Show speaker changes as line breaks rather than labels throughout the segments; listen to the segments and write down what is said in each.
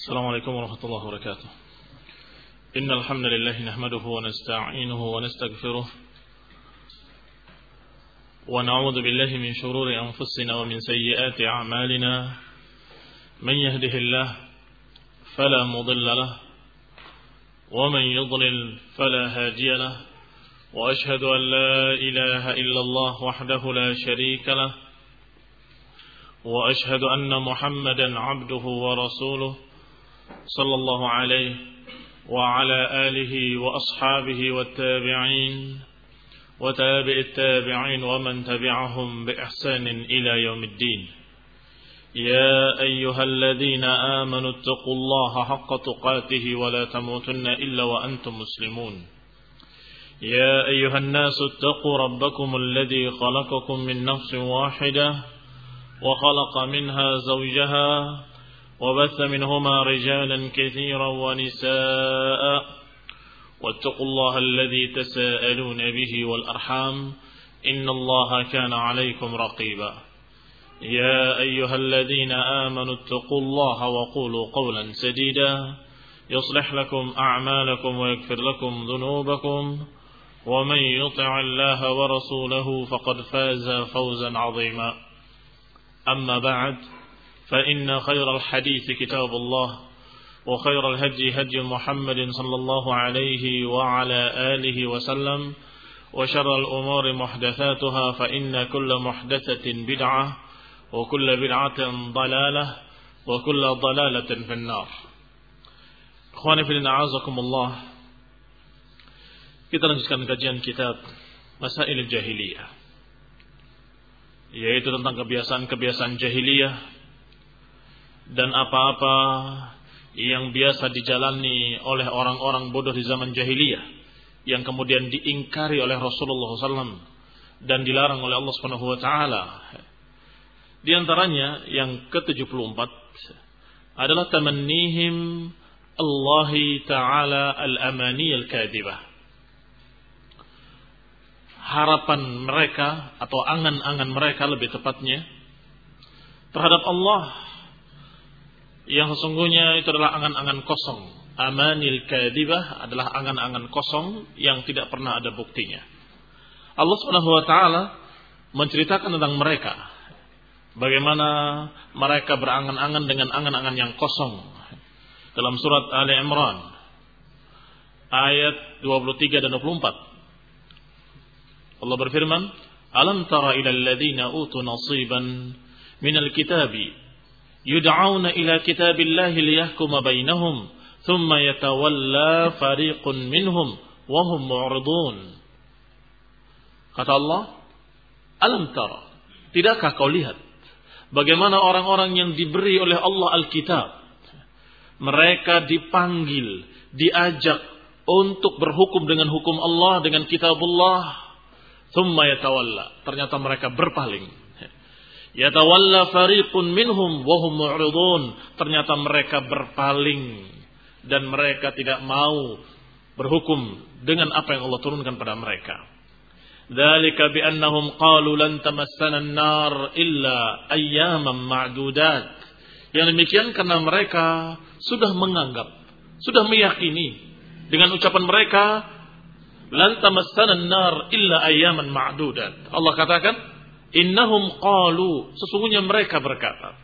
السلام عليكم ورحمة الله وبركاته. إن الحمد لله نحمده ونستعينه ونستغفره ونعوذ بالله من شرور أنفسنا ومن سيئات أعمالنا. من يهده الله فلا مضل له ومن يضلل فلا هادي له، وأشهد أن لا إله إلا الله وحده لا شريك له، وأشهد أن محمدا عبده ورسوله صلى الله عليه وعلى آله وأصحابه والتابعين وتابع التابعين ومن تبعهم بإحسان إلى يوم الدين. يا أيها الذين آمنوا اتقوا الله حق تقاته ولا تموتن إلا وأنتم مسلمون. يا أيها الناس اتقوا ربكم الذي خلقكم من نفس واحدة وخلق منها زوجها وبث منهما رجالا كثيرا ونساء، واتقوا الله الذي تساءلون به والأرحام إن الله كان عليكم رقيبا. يا أيها الذين آمنوا اتقوا الله وقولوا قولا سديدا يصلح لكم أعمالكم ويغفر لكم ذنوبكم، ومن يطع الله ورسوله فقد فاز فوزا عظيما. أما بعد، فإن خير الحديث كتاب الله، وخير الهدي هدي محمد صلى الله عليه وعلى آله وسلم، وشر الأمور محدثاتها، فإن كل محدثة بدعة وكل بدعة ضلالة وكل ضلالة في النار. Ikhwani fillah, a'azakumullah. Kita lanjutkan kajian kitab Masail Jahiliyah, yaitu tentang kebiasaan-kebiasaan jahiliyah dan apa-apa yang biasa dijalani oleh orang-orang bodoh di zaman jahiliyah yang kemudian diingkari oleh Rasulullah SAW dan dilarang oleh Allah SWT. Di antaranya yang ke-74 adalah tamannihim Allah Ta'ala al-amani al-kadibah. Harapan mereka atau angan-angan mereka lebih tepatnya terhadap Allah yang sesungguhnya itu adalah angan-angan kosong. Amanil kadibah adalah angan-angan kosong yang tidak pernah ada buktinya. Allah Subhanahu wa taala menceritakan tentang mereka, bagaimana mereka berangan-angan dengan angan-angan yang kosong. Dalam surat Ali Imran ayat 23 dan 24, Allah berfirman, "Alam tara ilal ladzina utu nasiban minal kitabi yud'auna ila kitabillahi liyahkuma bainahum thumma yatawalla fariqun minhum wa hum mu'ridun." Kata Allah, "Alam tara, tidakkah kau lihat bagaimana orang-orang yang diberi oleh Allah Alkitab, mereka dipanggil, diajak untuk berhukum dengan hukum Allah, dengan kitabullah, thumma yatawalla, ternyata mereka berpaling. Yatawalla fariqun minhum wa hum mu'ridun, ternyata mereka berpaling dan mereka tidak mau berhukum dengan apa yang Allah turunkan pada mereka. Dzalika bi annahum qalu lan tamassana an-nar illa ayyaman ma'dudat." Yang demikian karena mereka sudah menganggap, sudah meyakini dengan ucapan mereka, lan tamassana an-nar illa ayyaman ma'dudat. Allah katakan, innahum qalu, sesungguhnya mereka berkata,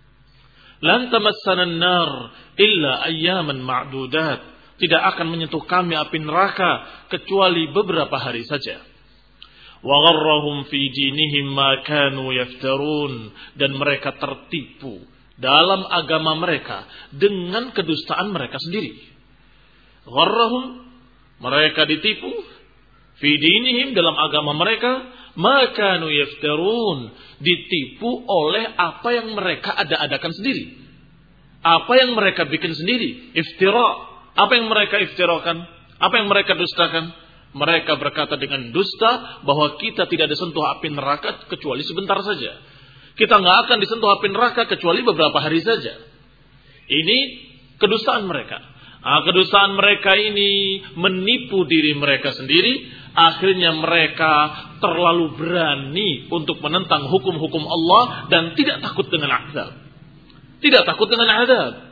lan tamassana an-nar illa ayyaman ma'dudat, tidak akan menyentuh kami api neraka kecuali beberapa hari saja. Wa gharrahum fi dinihim ma kanu yaftarun, dan mereka tertipu dalam agama mereka dengan kedustaan mereka sendiri. Gharrahum, mereka ditipu, fi dinihim, dalam agama mereka, maka kanu yaftarun, ditipu oleh apa yang mereka ada-adakan sendiri, apa yang mereka bikin sendiri, iftira. Apa yang mereka iftirakan, apa yang mereka dustakan? Mereka berkata dengan dusta bahwa kita tidak disentuh api neraka kecuali sebentar saja. Kita nggak akan disentuh api neraka kecuali beberapa hari saja. Ini kedustaan mereka. Kedustaan mereka ini menipu diri mereka sendiri. Akhirnya mereka terlalu berani untuk menentang hukum-hukum Allah dan tidak takut dengan azab. Tidak takut dengan azab.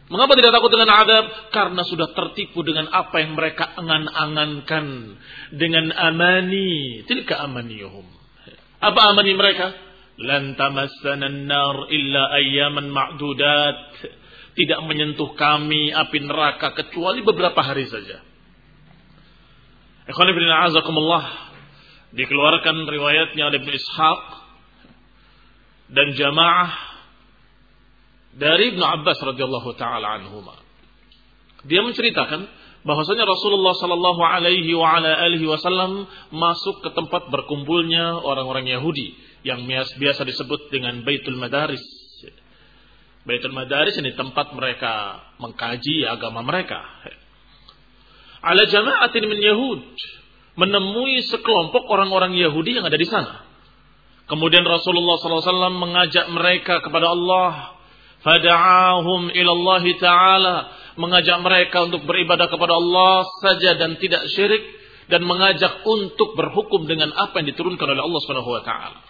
Mengapa tidak takut dengan azab? Karena sudah tertipu dengan apa yang mereka angan-angankan. Dengan amani. Tilka amaniyuhum. Apa amani mereka? Lan tamassana an-nar illa ayyaman ma'dudat. Tidak menyentuh kami api neraka kecuali beberapa hari saja. Ikhwan fillah azakumullah, dikeluarkan riwayatnya oleh Ibnu Ishaq dan jamaah dari Ibnu Abbas radhiyallahu taala anhuma. Dia menceritakan bahwasanya Rasulullah sallallahu alaihi wa ala alihi wasallam masuk ke tempat berkumpulnya orang-orang Yahudi yang biasa disebut dengan Baitul Madaris. Baitul Madaris ini tempat mereka mengkaji agama mereka. Ala jama'atin min Yahud, menemui sekelompok orang-orang Yahudi yang ada di sana. Kemudian Rasulullah SAW mengajak mereka kepada Allah. Fada'ahum ilallah ta'ala, mengajak mereka untuk beribadah kepada Allah saja dan tidak syirik, dan mengajak untuk berhukum dengan apa yang diturunkan oleh Allah Subhanahu wa taala.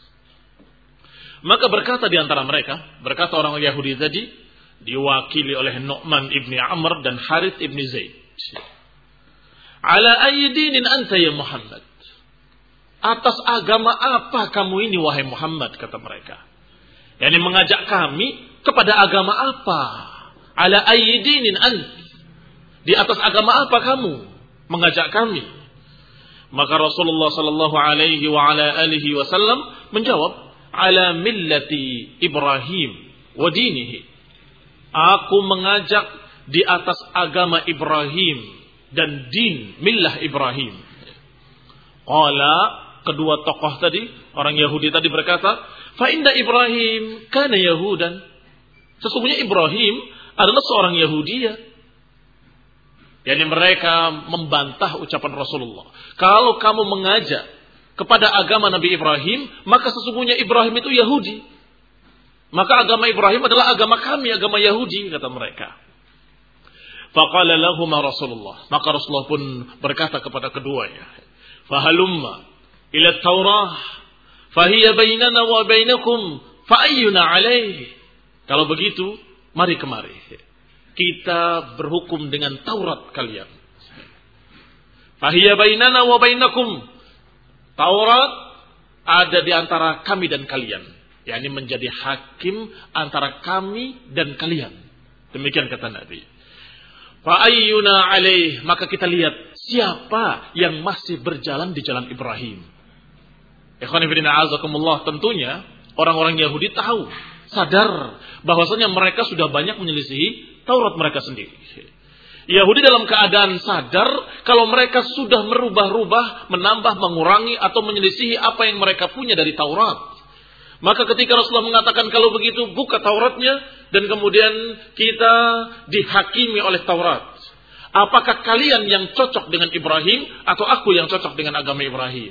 Maka berkata di antara mereka, berkata orang Yahudi tadi, diwakili oleh Nu'man ibni Amr dan Harith ibni Zaid. Ala ayyidinin anta ya Muhammad. Atas agama apa kamu ini wahai Muhammad, kata mereka. Yani mengajak kami kepada agama apa? Ala ayyidinin ant. Di atas agama apa kamu mengajak kami? Maka Rasulullah sallallahu alaihi wa ala alihi wasallam menjawab, ala millati Ibrahim wa dinihi. Aku mengajak di atas agama Ibrahim dan din millah Ibrahim. Qala, kedua tokoh tadi, orang Yahudi tadi berkata, fa inna Ibrahim kana Yahudan. Sesungguhnya Ibrahim adalah seorang Yahudi. Yani mereka membantah ucapan Rasulullah. Kalau kamu mengajak kepada agama Nabi Ibrahim, maka sesungguhnya Ibrahim itu Yahudi. Maka agama Ibrahim adalah agama kami, agama Yahudi, kata mereka. Faqala lahuma Rasulullah. Maka Rasulullah pun berkata kepada keduanya, fahalumma ila Taurah, fahiya bainana wa bainakum, fa'ayyuna alaih. Kalau begitu, mari kemari. Kita berhukum dengan Taurat kalian. Fahiya bainana wa bainakum. Taurat ada di antara kami dan kalian. yakni menjadi hakim antara kami dan kalian. Demikian kata Nabi. Fa'ayyuna alaih, maka kita lihat siapa yang masih berjalan di jalan Ibrahim. Ikhwani fillah azakumullah, tentunya orang-orang Yahudi tahu, sadar bahwasanya mereka sudah banyak menyelisihi Taurat mereka sendiri. Yahudi dalam keadaan sadar kalau mereka sudah merubah-rubah, menambah, mengurangi atau menyelisihi apa yang mereka punya dari Taurat. Maka ketika Rasulullah mengatakan kalau begitu buka Tauratnya dan kemudian kita dihakimi oleh Taurat. Apakah kalian yang cocok dengan Ibrahim atau aku yang cocok dengan agama Ibrahim?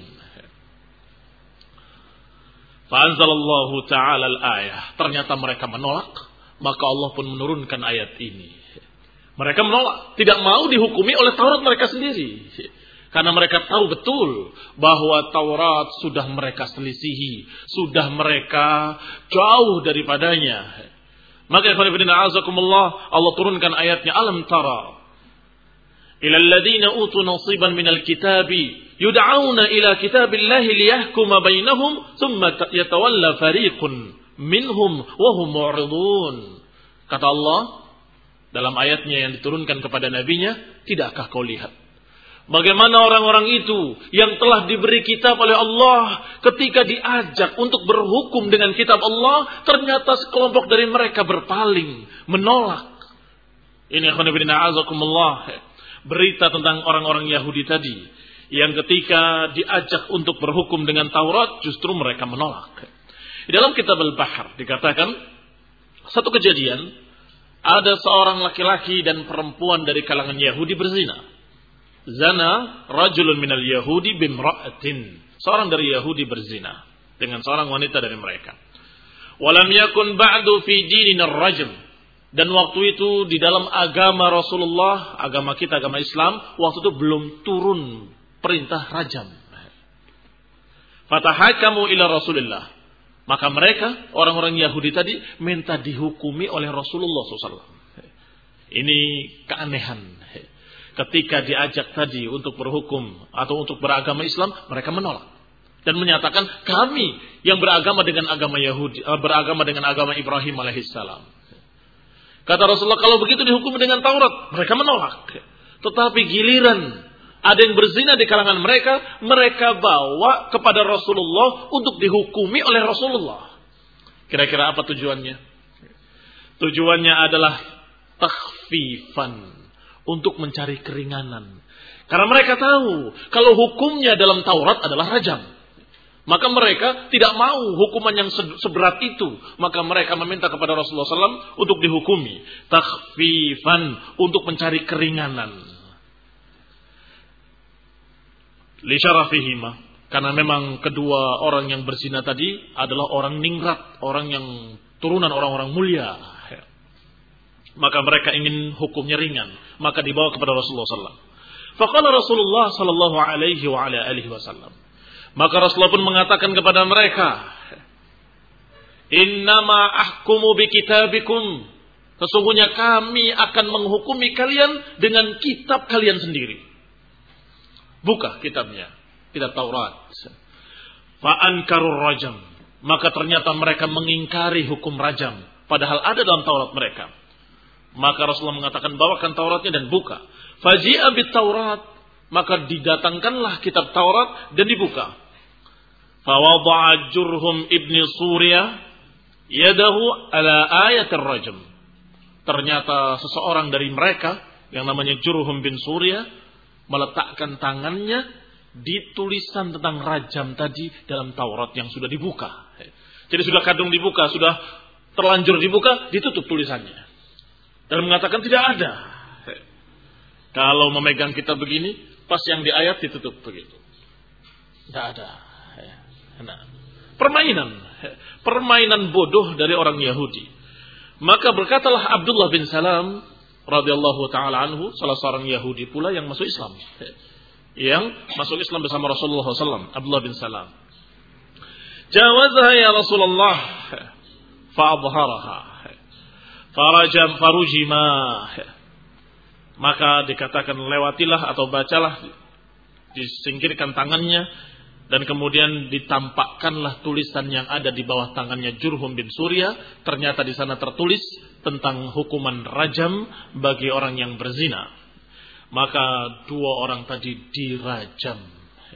Fa'anzalallahu ta'ala al-ayah. Ternyata mereka menolak, maka Allah pun menurunkan ayat ini. Mereka menolak, tidak mau dihukumi oleh Taurat mereka sendiri. Karena mereka tahu betul bahwa Taurat sudah mereka selisihi, sudah mereka jauh daripadanya. Maka Allah turunkan ayatnya, alam tara ila alladhina utu nasiban minal kitabi yud'auna ila kitabillahi liyahkuma bainahum thumma yatawalla fariqun minhum wa hum mu'ridun. Kata Allah dalam ayatnya yang diturunkan kepada nabinya, tidakkah kau lihat bagaimana orang-orang itu yang telah diberi kitab oleh Allah ketika diajak untuk berhukum dengan kitab Allah, ternyata sekelompok dari mereka berpaling, menolak. Ini akhwanibina azakumullah, berita tentang orang-orang Yahudi tadi yang ketika diajak untuk berhukum dengan Taurat justru mereka menolak. Di dalam kitab Al-Bahr dikatakan satu kejadian, ada seorang laki-laki dan perempuan dari kalangan Yahudi berzina. Zana rajulun minal Yahudi bimra'atin. Seorang dari Yahudi berzina dengan seorang wanita dari mereka. Walam yakun ba'du fi dinina ar-rajm. Dan waktu itu di dalam agama Rasulullah, agama kita, agama Islam, waktu itu belum turun perintah rajam. Fatahakamu ila Rasulillah. Maka mereka, orang-orang Yahudi tadi, minta dihukumi oleh Rasulullah SAW. Ini keanehan. Ketika diajak tadi untuk berhukum atau untuk beragama Islam, mereka menolak dan menyatakan kami yang beragama dengan agama Yahudi, beragama dengan agama Ibrahim alaihissalam. Kata Rasulullah, kalau begitu dihukum dengan Taurat, mereka menolak. Tetapi giliran ada yang berzina di kalangan mereka, mereka bawa kepada Rasulullah untuk dihukumi oleh Rasulullah. Kira-kira apa tujuannya? Tujuannya adalah takhfifan, untuk mencari keringanan. Karena mereka tahu kalau hukumnya dalam Taurat adalah rajam. Maka mereka tidak mau hukuman yang seberat itu. Maka mereka meminta kepada Rasulullah SAW untuk dihukumi. Takhfifan, untuk mencari keringanan. Li syarafihima, karena memang kedua orang yang berzina tadi adalah orang ningrat, orang yang turunan orang-orang mulia. Maka mereka ingin hukumnya ringan, maka dibawa kepada Rasulullah SAW. Faqala Rasulullah sallallahu alaihi wa ala alihi wasallam. Maka Rasulullah pun mengatakan kepada mereka, Innama ahkumu bi kitabikum. Sesungguhnya kami akan menghukumi kalian dengan kitab kalian sendiri. Buka kitabnya, kitab Taurat. Fa ankarur rajam. Maka ternyata mereka mengingkari hukum rajam, padahal ada dalam Taurat mereka. Maka Rasulullah mengatakan, bawakan Tauratnya dan buka. Faji'a bit Taurat. Maka didatangkanlah kitab Taurat dan dibuka. Fawada'a Jurhum ibni Surya yadahu ala ayat ar-rajm. Ternyata seseorang dari mereka yang namanya Jurhum bin Surya meletakkan tangannya di tulisan tentang rajam tadi dalam Taurat yang sudah dibuka. Jadi sudah kadung dibuka, sudah terlanjur dibuka, ditutup tulisannya. Dan mengatakan tidak ada. Kalau memegang kitab begini, pas yang di ayat ditutup begitu. Tidak ada. Nah, permainan bodoh dari orang Yahudi. Maka berkatalah Abdullah bin Salam radhiyallahu taala anhu, salah seorang Yahudi pula yang masuk Islam. Yang masuk Islam bersama Rasulullah SAW, Abdullah bin Salam. Jawazaha ya Rasulullah fa'adharaha farujima. Maka dikatakan lewatilah atau bacalah, disingkirkan tangannya. Dan kemudian ditampakkanlah tulisan yang ada di bawah tangannya Jurhum bin Surya. Ternyata di sana tertulis tentang hukuman rajam bagi orang yang berzina. Maka dua orang tadi dirajam.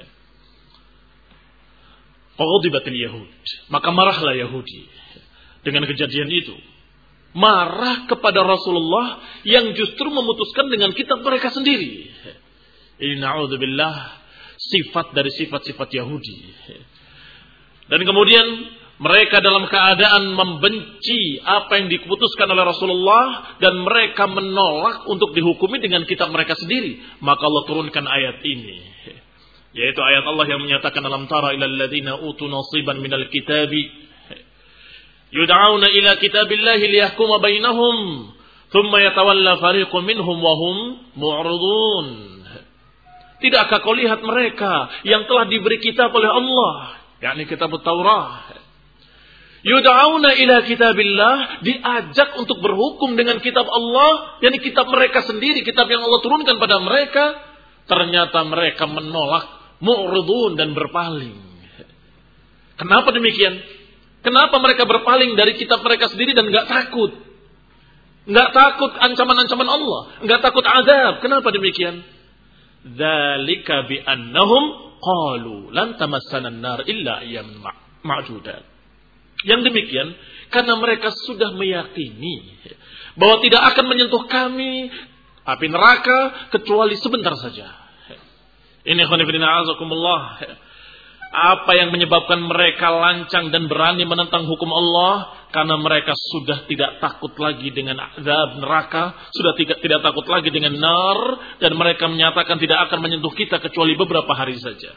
Faghadibatil Yahud. Maka marahlah Yahudi dengan kejadian itu. Marah kepada Rasulullah yang justru memutuskan dengan kitab mereka sendiri. Na'udzubillah. Sifat dari sifat-sifat Yahudi. Dan kemudian mereka dalam keadaan membenci apa yang diputuskan oleh Rasulullah dan mereka menolak untuk dihukumi dengan kitab mereka sendiri. Maka Allah turunkan ayat ini, yaitu ayat Allah yang menyatakan alam tara ilal ladzina utu nasiban minal kitabi yud'auna ila kitabillahi liyahkuma bainahum thumma yatawalla fariqun minhum wa hum mu'ridun. Tidakkah kau lihat mereka yang telah diberi kitab oleh Allah, yakni kitab Taurat. Yud'auna ila kitabillah, diajak untuk berhukum dengan kitab Allah, yakni kitab mereka sendiri, kitab yang Allah turunkan pada mereka. Ternyata mereka menolak, mu'ridun dan berpaling. Kenapa demikian? Kenapa mereka berpaling dari kitab mereka sendiri dan enggak takut? Enggak takut ancaman-ancaman Allah, enggak takut azab. Kenapa demikian? Dzalika bi annahum qalu lan tamassana an-nar illa ayyaman ma'dudat. Yang demikian karena mereka sudah meyakini bahwa tidak akan menyentuh kami api neraka kecuali sebentar saja. Ini khonifidina azakumullah. Apa yang menyebabkan mereka lancang dan berani menentang hukum Allah? Karena mereka sudah tidak takut lagi dengan azab neraka, sudah tidak takut lagi dengan nar, dan mereka menyatakan tidak akan menyentuh kita kecuali beberapa hari saja.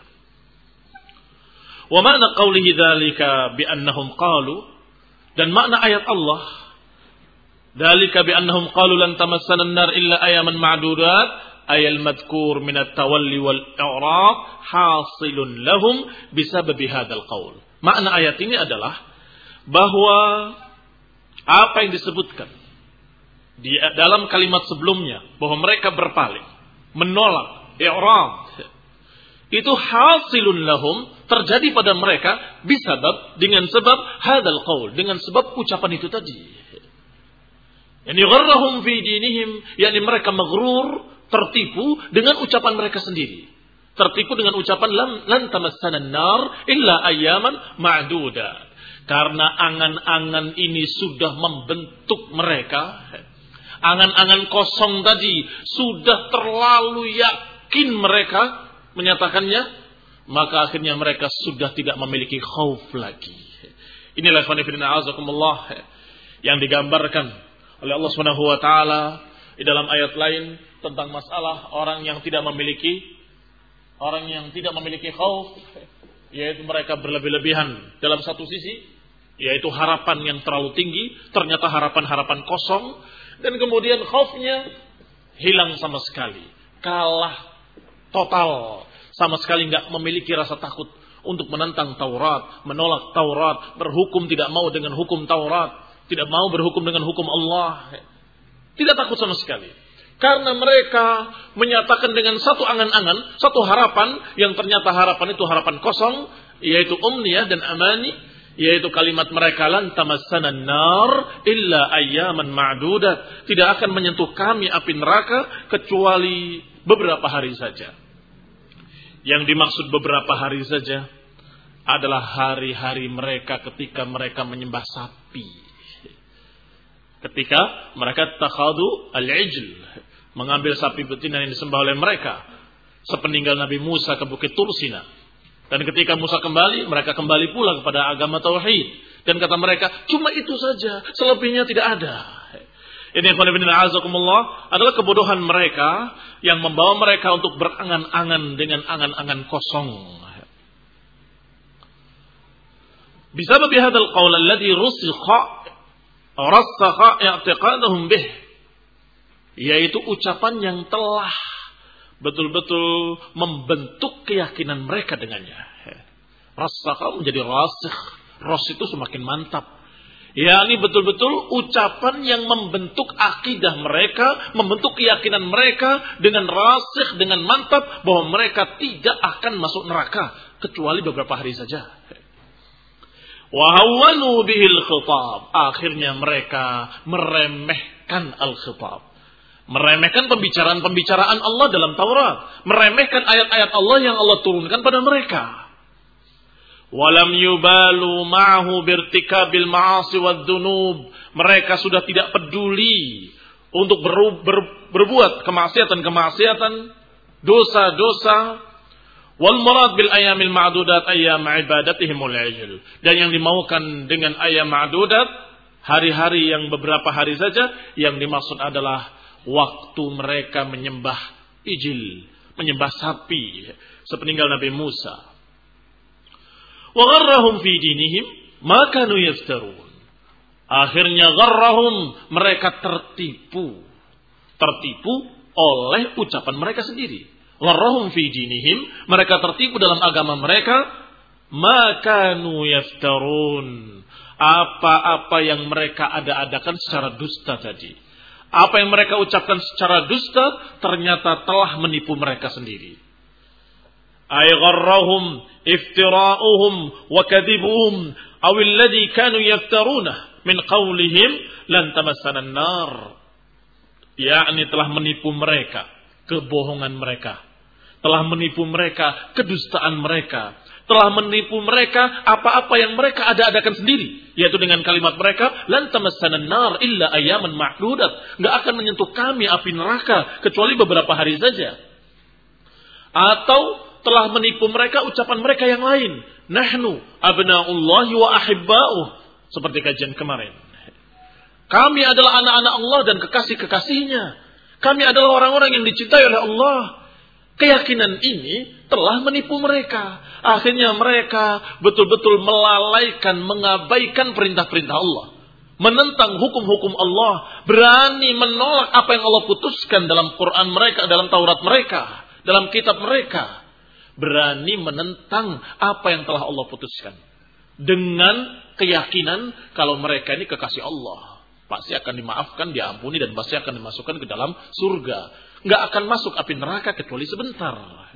Wa makna qawlihi dzalika bi annahum qalu, dan makna ayat Allah dzalika bi annahum qalu lan tamassana an-nar illa ayaman ma'dudat, ayal madkur min at-tawalli wal i'rab hasilun lahum bisababi hadzal qaul. Makna ayat ini adalah bahwa apa yang disebutkan Di dalam kalimat sebelumnya bahwa mereka berpaling, menolak, i'rad. Itu hasilun lahum, terjadi pada mereka dengan sebab hadzal qaul, dengan sebab ucapan itu tadi. Yani gharrahum fi dinihim, yani mereka maghrur, tertipu dengan ucapan mereka sendiri. Tertipu dengan ucapan lan tamassana an-nar illa ayyaman ma'dudat. Karena angan-angan ini sudah membentuk mereka. Angan-angan kosong tadi sudah terlalu yakin mereka menyatakannya, maka akhirnya mereka sudah tidak memiliki khauf lagi. Inilah azakumullah yang digambarkan oleh Allah Subhanahu wa taala di dalam ayat lain tentang masalah orang yang tidak memiliki khauf, yaitu mereka berlebih-lebihan dalam satu sisi, yaitu harapan yang terlalu tinggi, ternyata harapan-harapan kosong, dan kemudian khaufnya hilang sama sekali, kalah total, sama sekali nggak memiliki rasa takut untuk menentang Taurat, menolak Taurat, berhukum tidak mau dengan hukum Taurat, tidak mau berhukum dengan hukum Allah. Tidak takut sama sekali. Karena mereka menyatakan dengan satu angan-angan, satu harapan, yang ternyata harapan itu harapan kosong, yaitu umniyah dan amani, yaitu kalimat mereka lan tamassana an-nar illa ayyaman ma'dudat. Tidak akan menyentuh kami api neraka kecuali beberapa hari saja. Yang dimaksud beberapa hari saja adalah hari-hari mereka ketika mereka menyembah sapi. Ketika mereka takhadu al-ijl, mengambil sapi betina yang disembah oleh mereka sepeninggal Nabi Musa ke Bukit Tursina. Dan ketika Musa kembali, mereka kembali pula kepada agama tauhid. Dan kata mereka, cuma itu saja, selebihnya tidak ada. Ini adalah kebodohan mereka yang membawa mereka untuk berangan-angan dengan angan-angan kosong. Bisabab hadzal qaul alladhi rasakha i'tiqaduhum bih, yaitu ucapan yang telah betul-betul membentuk keyakinan mereka dengannya. Rasakha menjadi rasikh, ras itu semakin mantap. Ya, ini betul-betul ucapan yang membentuk akidah mereka, membentuk keyakinan mereka dengan rasikh, dengan mantap bahwa mereka tidak akan masuk neraka kecuali beberapa hari saja. Wa hawwanu bihil khitab. Akhirnya mereka meremehkan al-khitab. Meremehkan pembicaraan Allah dalam Taurat, meremehkan ayat-ayat Allah yang Allah turunkan pada mereka. Walam yubalu ma'ahu birtikabil ma'asi wad-dunub. Mereka sudah tidak peduli untuk berbuat kemaksiatan-kemaksiatan, dosa-dosa. Wal murad bil ayyamil ma'dudat ayyam ibadatihimul ijl. Dan yang dimaukan dengan ayyam ma'dudat, hari-hari yang beberapa hari saja, yang dimaksud adalah waktu mereka menyembah ijil, menyembah sapi sepeninggal Nabi Musa. Wa gharrahum fi dinihim ma kanu yaftarun. Akhirnya gharrahum, mereka tertipu oleh ucapan mereka sendiri. Gharrahum fi dinihim, mereka tertipu dalam agama mereka, ma kanu yaftarun. Apa-apa yang mereka ada-adakan secara dusta tadi, apa yang mereka ucapkan secara dusta ternyata telah menipu mereka sendiri. Ay gharrahum iftira'uhum wa kadhibuhum aw alladhi kanu yaftarunah min qawlihim lan tamassana an-nar. Yakni telah menipu mereka kebohongan mereka, telah menipu mereka kedustaan mereka, telah menipu mereka apa-apa yang mereka ada-adakan sendiri, yaitu dengan kalimat mereka lan tamassana an-nar illa ayyaman ma'dudat. Enggak akan menyentuh kami api neraka kecuali beberapa hari saja. Atau telah menipu mereka ucapan mereka yang lain. Nahnu abna'ullahi wa ahibba'uh. Seperti kajian kemarin. Kami adalah anak-anak Allah dan kekasih-kekasihnya. Kami adalah orang-orang yang dicintai oleh Allah. Keyakinan ini telah menipu mereka. Akhirnya mereka betul-betul melalaikan, mengabaikan perintah-perintah Allah. Menentang hukum-hukum Allah. Berani menolak apa yang Allah putuskan dalam Quran mereka, dalam Taurat mereka, dalam kitab mereka. Berani menentang apa yang telah Allah putuskan. Dengan keyakinan kalau mereka ini kekasih Allah. Pasti akan dimaafkan, diampuni, dan pasti akan dimasukkan ke dalam surga. Nggak akan masuk api neraka kecuali sebentar.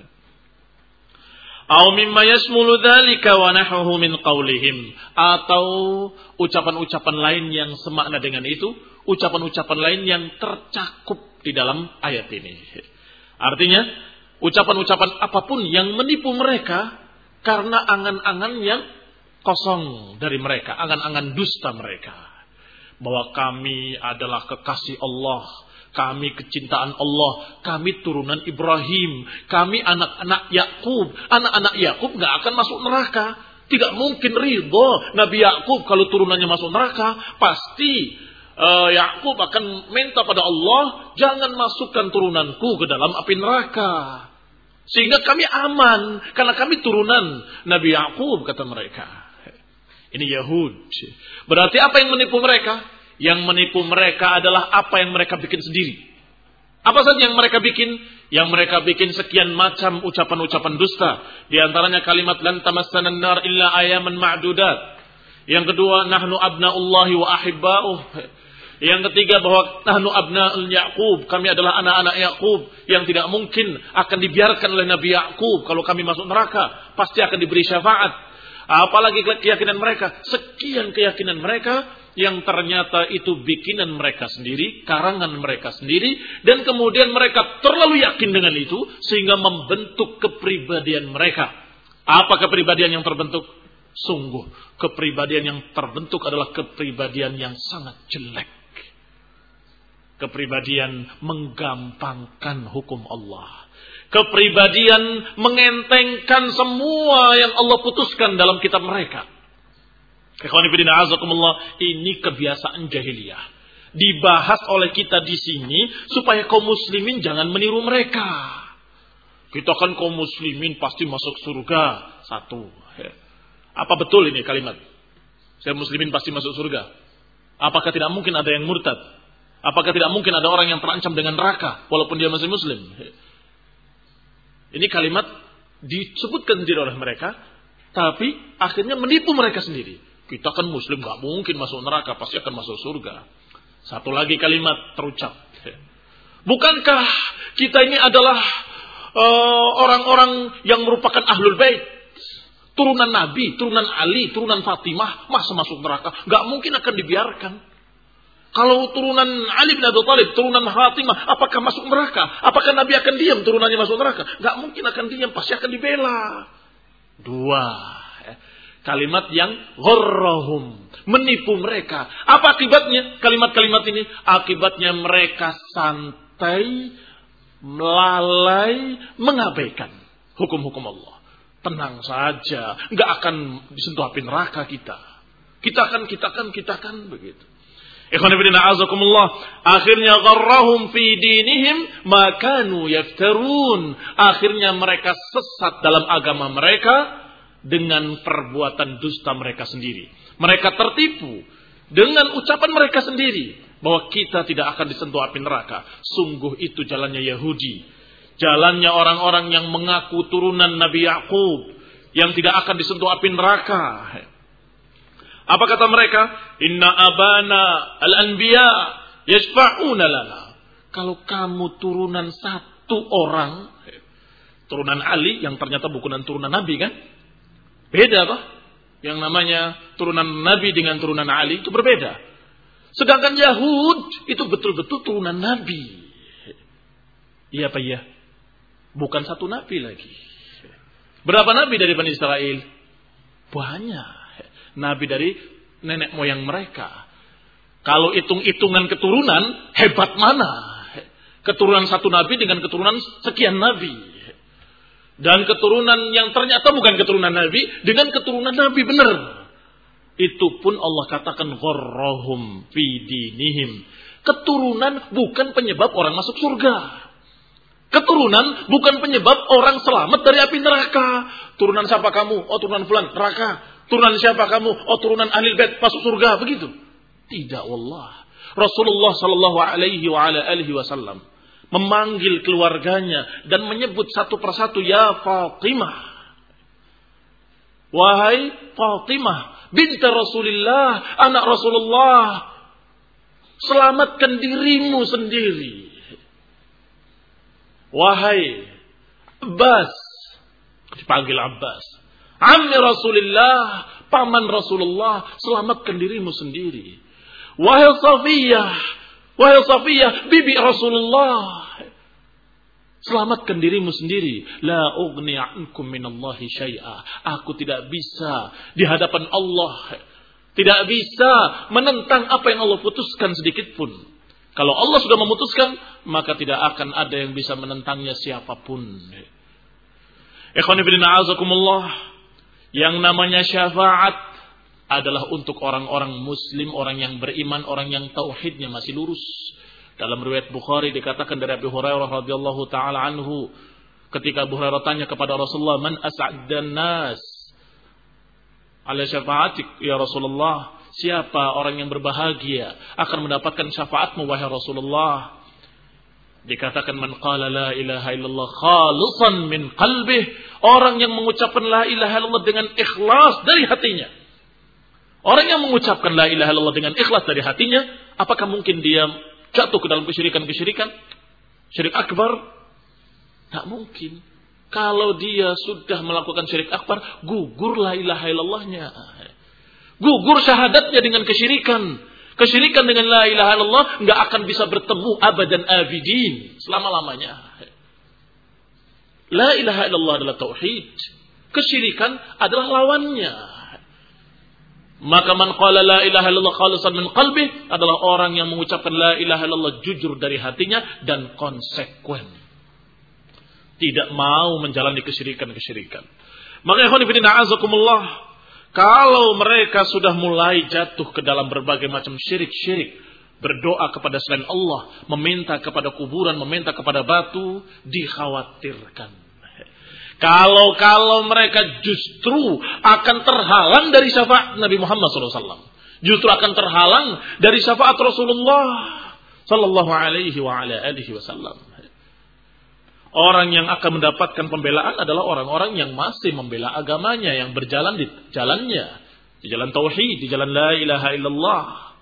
Aw mimma yasmulu dzalika wa nahwu min qaulihim, atau ucapan-ucapan lain yang semakna dengan itu, ucapan-ucapan lain yang tercakup di dalam ayat ini. Artinya, ucapan-ucapan apapun yang menipu mereka karena angan-angan yang kosong dari mereka, angan-angan dusta mereka. Bahwa kami adalah kekasih Allah, kami kecintaan Allah, kami turunan Ibrahim, kami anak-anak Yakub. Anak-anak Yakub gak akan masuk neraka. Tidak mungkin ridho Nabi Yakub kalau turunannya masuk neraka. Pasti Yakub akan minta pada Allah, jangan masukkan turunanku ke dalam api neraka. Sehingga kami aman, karena kami turunan Nabi Yakub, kata mereka. Ini Yahud. Berarti apa yang menipu mereka? Yang menipu mereka adalah apa yang mereka bikin sendiri. Apa saja yang mereka bikin? Yang mereka bikin sekian macam ucapan-ucapan dusta. Di antaranya kalimat lan tamassana an-nar illa ayaman ma'dudat. Yang kedua, nahnu abnaullahi wa ahibba'uh. Yang ketiga, bahwa nahnu abna'ul Yaqub, kami adalah anak-anak Yaqub yang tidak mungkin akan dibiarkan oleh Nabi Yaqub kalau kami masuk neraka, pasti akan diberi syafaat. Apalagi keyakinan mereka, sekian keyakinan mereka yang ternyata itu bikinan mereka sendiri, karangan mereka sendiri, dan kemudian mereka terlalu yakin dengan itu sehingga membentuk kepribadian mereka. Apa kepribadian yang terbentuk? Sungguh, kepribadian yang terbentuk adalah kepribadian yang sangat jelek. Kepribadian menggampangkan hukum Allah. Kepribadian mengentengkan semua yang Allah putuskan dalam kitab mereka. Ini kebiasaan jahiliyah. Dibahas oleh kita di sini supaya kaum muslimin jangan meniru mereka. Kita kan kaum muslimin pasti masuk surga. Satu. Apa betul ini kalimat? Saya muslimin pasti masuk surga. Apakah tidak mungkin ada yang murtad? Apakah tidak mungkin ada orang yang terancam dengan neraka walaupun dia masih muslim? Ini kalimat disebutkan sendiri oleh mereka, tapi akhirnya menipu mereka sendiri. Kita kan muslim, gak mungkin masuk neraka, pasti akan masuk surga. Satu lagi kalimat terucap. Bukankah kita ini adalah orang-orang yang merupakan ahlul bait? Turunan Nabi, turunan Ali, turunan Fatimah, masa masuk neraka? Gak mungkin akan dibiarkan. Kalau turunan Ali bin Abi Thalib, turunan Fatimah, apakah masuk neraka? Apakah Nabi akan diam turunannya masuk neraka? Gak mungkin akan diam, pasti akan dibela. Dua. Kalimat yang gharrahum, menipu mereka. Apa akibatnya kalimat-kalimat ini? Akibatnya mereka santai, melalai, mengabaikan hukum-hukum Allah. Tenang saja, nggak akan disentuh api neraka kita. Kita akan begitu. Ikhwan fillah azakumullah. Akhirnya gharrahum fi dinihim ma kanu yaftarun. Akhirnya mereka sesat dalam agama mereka dengan perbuatan dusta mereka sendiri. Mereka tertipu dengan ucapan mereka sendiri bahwa kita tidak akan disentuh api neraka. Sungguh itu jalannya Yahudi, jalannya orang-orang yang mengaku turunan Nabi Yakub yang tidak akan disentuh api neraka. Apa kata mereka? Inna abana al-anbiya yashfa'una lana. Kalau kamu turunan satu orang, turunan Ali yang ternyata bukan turunan Nabi kan? Beda toh? Yang namanya turunan Nabi dengan turunan Ali itu berbeda. Sedangkan Yahud itu betul-betul turunan Nabi. Iya apa iya? Bukan satu Nabi lagi. Berapa Nabi dari Bani Israel? Banyak. Nabi dari nenek moyang mereka. Kalau hitung-hitungan keturunan, hebat mana? Keturunan satu Nabi dengan keturunan sekian Nabi. Dan keturunan yang ternyata bukan keturunan Nabi dengan keturunan Nabi benar. Itu pun Allah katakan gharrahum fi dinihim. Keturunan bukan penyebab orang masuk surga. Keturunan bukan penyebab orang selamat dari api neraka. Turunan siapa kamu? Oh turunan fulan, neraka. Turunan siapa kamu? Oh turunan Ahlul Bait masuk surga, begitu. Tidak wallah. Rasulullah sallallahu alaihi wasallam memanggil keluarganya dan menyebut satu persatu, ya Fatimah. Wahai Fatimah, binti Rasulullah, anak Rasulullah. Selamatkan dirimu sendiri. Wahai Abbas, dipanggil Abbas, Ammi Rasulullah, paman Rasulullah, selamatkan dirimu sendiri. Wahai Safiyah, bibi Rasulullah, selamatkan dirimu sendiri. La ughni ankum minallahi syai'a. Aku tidak bisa di hadapan Allah, tidak bisa menentang apa yang Allah putuskan sedikit pun. Kalau Allah sudah memutuskan, maka tidak akan ada yang bisa menentangnya siapapun. Ikhwan fillah a'azakumullah, yang namanya syafaat adalah untuk orang-orang muslim, orang yang beriman, orang yang tauhidnya masih lurus. Dalam riwayat Bukhari dikatakan dari Abu Hurairah radhiyallahu taala anhu, ketika Abu Hurairah tanya kepada Rasulullah, "Man as'addan nas ala syafa'atik ya Rasulullah?" Siapa orang yang berbahagia akan mendapatkan syafaatmu wahai Rasulullah? Dikatakan, "Man qala la ilaha illallah khalisan min qalbih." Orang yang mengucapkan la ilaha illallah dengan ikhlas dari hatinya. Orang yang mengucapkan la ilaha illallah dengan ikhlas dari hatinya, apakah mungkin dia jatuh ke dalam kesyirikan-kesyirikan? Syirik akbar? Tak mungkin. Kalau dia sudah melakukan syirik akbar, gugur la ilaha illallahnya. Gugur syahadatnya dengan kesyirikan. Kesyirikan dengan la ilaha illallah enggak akan bisa bertemu abadan abidin, selama-lamanya. La ilaha illallah adalah tauhid. Kesyirikan adalah lawannya. Maka man qala la ilaha illallah khalisan min qalbih adalah orang yang mengucapkan la ilaha illallah jujur dari hatinya dan konsekuen. Tidak mau menjalani kesyirikan-kesyirikan. Maka ikhwan fillah a'azakumullah, kalau mereka sudah mulai jatuh ke dalam berbagai macam syirik-syirik, berdoa kepada selain Allah, meminta kepada kuburan, meminta kepada batu, dikhawatirkan. Kalau mereka justru akan terhalang dari syafaat Nabi Muhammad SAW. Justru akan terhalang dari syafaat Rasulullah sallallahu alaihi wasallam. Orang yang akan mendapatkan pembelaan adalah orang-orang yang masih membela agamanya, yang berjalan di jalannya, di jalan tauhid, di jalan la ilaha illallah.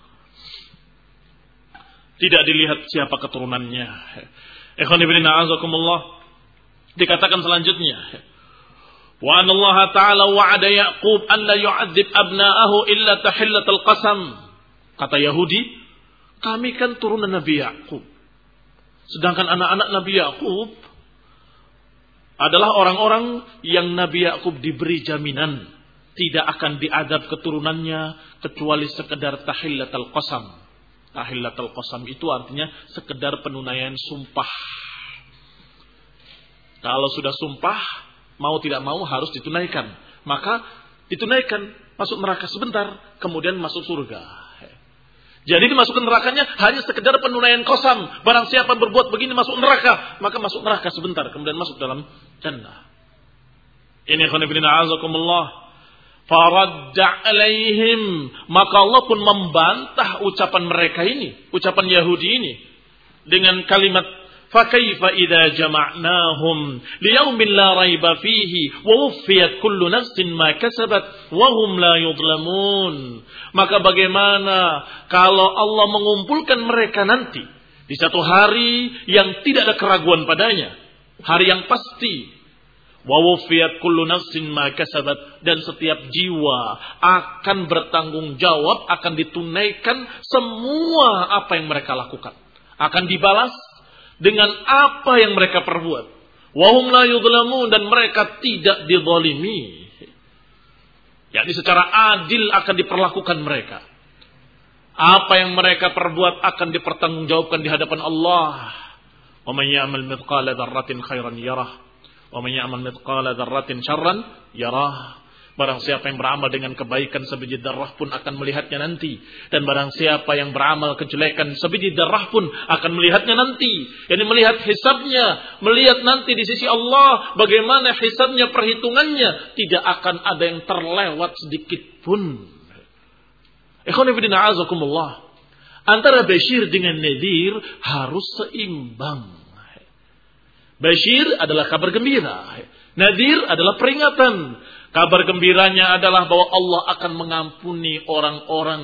Tidak dilihat siapa keturunannya. Ikhwan fillah a'azakumullah, dikatakan selanjutnya, wa anna Allah ta'ala wa'ada Ya'qub an la yu'adzib abna'ahu illa tahillatal qasam. Kata Yahudi, kami kan turunan Nabi Ya'qub. Sedangkan anak-anak Nabi Ya'qub adalah orang-orang yang Nabi Ya'qub diberi jaminan tidak akan diadab keturunannya kecuali sekedar tahillatul qasam. Tahillatul qasam itu artinya sekedar penunaian sumpah. Kalau sudah sumpah, mau tidak mau harus ditunaikan. Maka ditunaikan, masuk neraka sebentar, kemudian masuk surga. Jadi dimasukkan nerakanya hanya sekedar penunaian qasam. Barang siapa berbuat begini masuk neraka, maka masuk neraka sebentar, kemudian masuk dalam jannah. Ini ikhwan fillah a'azakumullah. Faradda alaihim, maka Allah pun membantah ucapan mereka ini, ucapan Yahudi ini dengan kalimat fakaifa idza jama'nahum liyaumin la raiba fihi wa wuffiyat kullu nafsin ma kasabat wa hum la yudlamun. Maka bagaimana kalau Allah mengumpulkan mereka nanti di satu hari yang tidak ada keraguan padanya, hari yang pasti. Wa wuffiyat kullu nafsin ma kasabat, dan setiap jiwa akan bertanggung jawab, akan ditunaikan semua apa yang mereka lakukan, akan dibalas dengan apa yang mereka perbuat. Wa hum la yudlamun, dan mereka tidak dizalimi. Yakni secara adil akan diperlakukan mereka. Apa yang mereka perbuat akan dipertanggungjawabkan di hadapan Allah. Wa man ya'mal mithqala dzarratin khairan yarah, wa man ya'mal mithqala dzarratin syarran yarah. Barang siapa yang beramal dengan kebaikan sebiji darah pun akan melihatnya nanti. Dan barang siapa yang beramal kejelekan sebiji darah pun akan melihatnya nanti. Yani melihat hisabnya, melihat nanti di sisi Allah bagaimana hisabnya, perhitungannya. Tidak akan ada yang terlewat sedikit pun. Ikhwan fillah a'azakumullah, antara Bashir dengan Nadir harus seimbang. Bashir adalah kabar gembira, Nadir adalah peringatan. Kabar gembiranya adalah bahwa Allah akan mengampuni orang-orang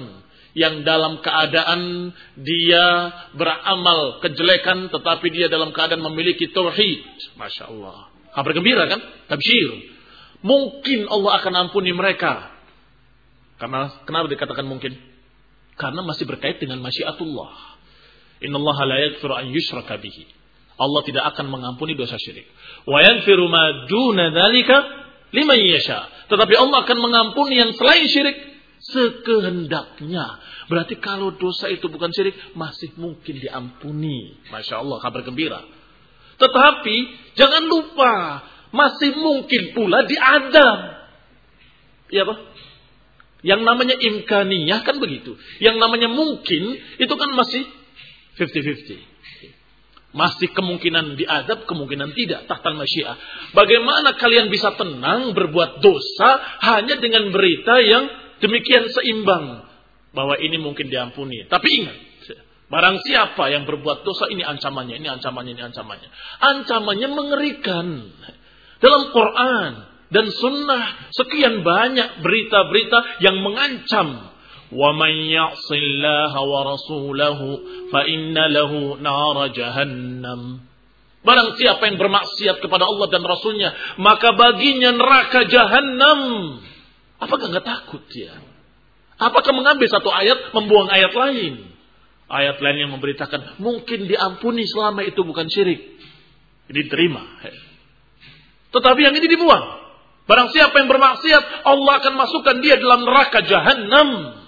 yang dalam keadaan dia beramal kejelekan tetapi dia dalam keadaan memiliki tauhid. Masya Allah. Kabar gembira kan? Tabsyir. Mungkin Allah akan ampuni mereka. Kenapa dikatakan mungkin? Karena masih berkait dengan masyiatullah. Innallaha la yaghfiru an yushraka bihi. Allah tidak akan mengampuni dosa syirik. Wa yaghfiru ma duna dzalika liman yasha. Tetapi Allah akan mengampuni yang selain syirik sekehendaknya. Berarti kalau dosa itu bukan syirik, masih mungkin diampuni. Masya Allah, kabar gembira. Tetapi jangan lupa, masih mungkin pula diadab. Iya Pak? Yang namanya imkaniyah kan begitu. Yang namanya mungkin itu kan masih 50-50. Masih kemungkinan diadab, kemungkinan tidak. Tahtal masyiah. Bagaimana kalian bisa tenang berbuat dosa hanya dengan berita yang demikian seimbang. Bahwa ini mungkin diampuni. Tapi ingat. Barang siapa yang berbuat dosa, ini ancamannya, ini ancamannya, ini ancamannya. Ancamannya mengerikan. Dalam Quran dan Sunnah sekian banyak berita-berita yang mengancam. وَمَنْ يَعْصِ اللَّهَ وَرَسُولَهُ فَإِنَّ لَهُ نَارَ جَهَنَّمْ. Barang siapa yang bermaksiat kepada Allah dan Rasulnya, maka baginya neraka Jahannam. Apakah enggak takut dia? Apakah mengambil satu ayat, membuang ayat lain? Ayat lain yang memberitakan, mungkin diampuni selama itu bukan syirik. Jadi diterima. Tetapi yang ini dibuang. Barang siapa yang bermaksiat, Allah akan masukkan dia dalam neraka Jahannam.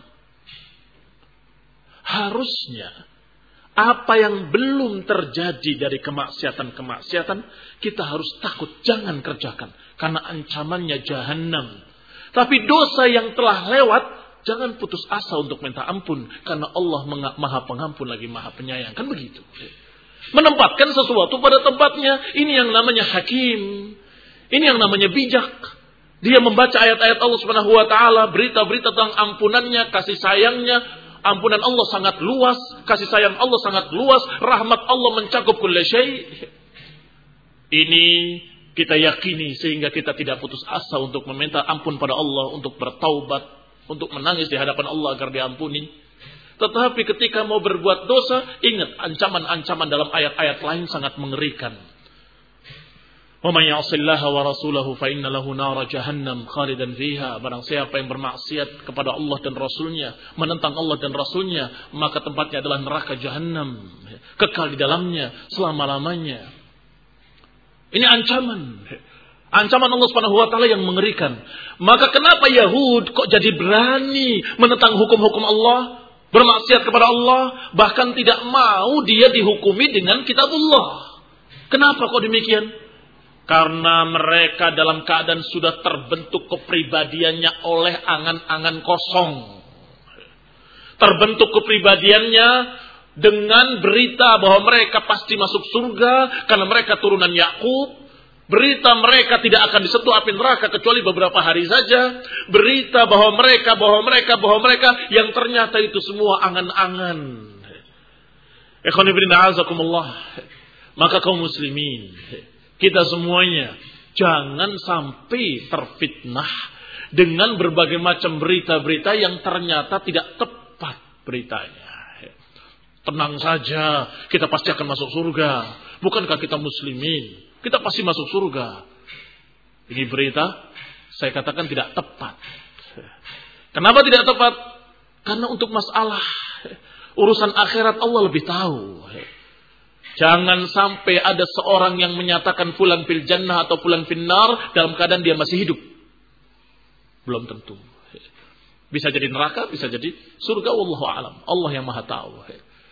Harusnya, apa yang belum terjadi dari kemaksiatan-kemaksiatan, kita harus takut, jangan kerjakan. Karena ancamannya Jahannam. Tapi dosa yang telah lewat, jangan putus asa untuk minta ampun. Karena Allah maha pengampun lagi maha penyayang. Kan begitu. Menempatkan sesuatu pada tempatnya. Ini yang namanya hakim. Ini yang namanya bijak. Dia membaca ayat-ayat Allah Subhanahu wa taala, berita-berita tentang ampunannya, kasih sayangnya. Ampunan Allah sangat luas, kasih sayang Allah sangat luas, rahmat Allah mencakup kulli syai'. Ini kita yakini sehingga kita tidak putus asa untuk meminta ampun pada Allah, untuk bertaubat, untuk menangis di hadapan Allah agar diampuni. Tetapi ketika mau berbuat dosa, ingat ancaman-ancaman dalam ayat-ayat lain sangat mengerikan. وَمَنْ يَعْصِ اللَّهَ وَرَسُولَهُ فَإِنَّ لَهُ نَارَ جَهَنَّمْ خَالِدًا فِيهَا. Barang siapa yang bermaksiat kepada Allah dan Rasulnya, menentang Allah dan Rasulnya, maka tempatnya adalah neraka Jahannam, kekal di dalamnya selama-lamanya. Ini ancaman. Ancaman Allah Subhanahu wa taala yang mengerikan. Maka kenapa Yahud kok jadi berani menentang hukum-hukum Allah, bermaksiat kepada Allah, bahkan tidak mau dia dihukumi dengan kitabullah? Kenapa kok demikian? Karena mereka dalam keadaan sudah terbentuk kepribadiannya oleh angan-angan kosong. Terbentuk kepribadiannya dengan berita bahwa mereka pasti masuk surga karena mereka turunan Yakub. Berita mereka tidak akan disentuh api neraka kecuali beberapa hari saja. Berita bahwa mereka yang ternyata itu semua angan-angan. Ikhwan fillah azakumullah. Maka kaum muslimin, kita semuanya jangan sampai terfitnah dengan berbagai macam berita-berita yang ternyata tidak tepat beritanya. Tenang saja, kita pasti akan masuk surga. Bukankah kita muslimin? Kita pasti masuk surga. Ini berita, saya katakan tidak tepat. Kenapa tidak tepat? Karena untuk masalah urusan akhirat Allah lebih tahu. Jangan sampai ada seorang yang menyatakan fulan fil jannah atau fulan fil nar dalam keadaan dia masih hidup. Belum tentu. Bisa jadi neraka, bisa jadi surga, wallahu a'lam. Allah yang maha tahu.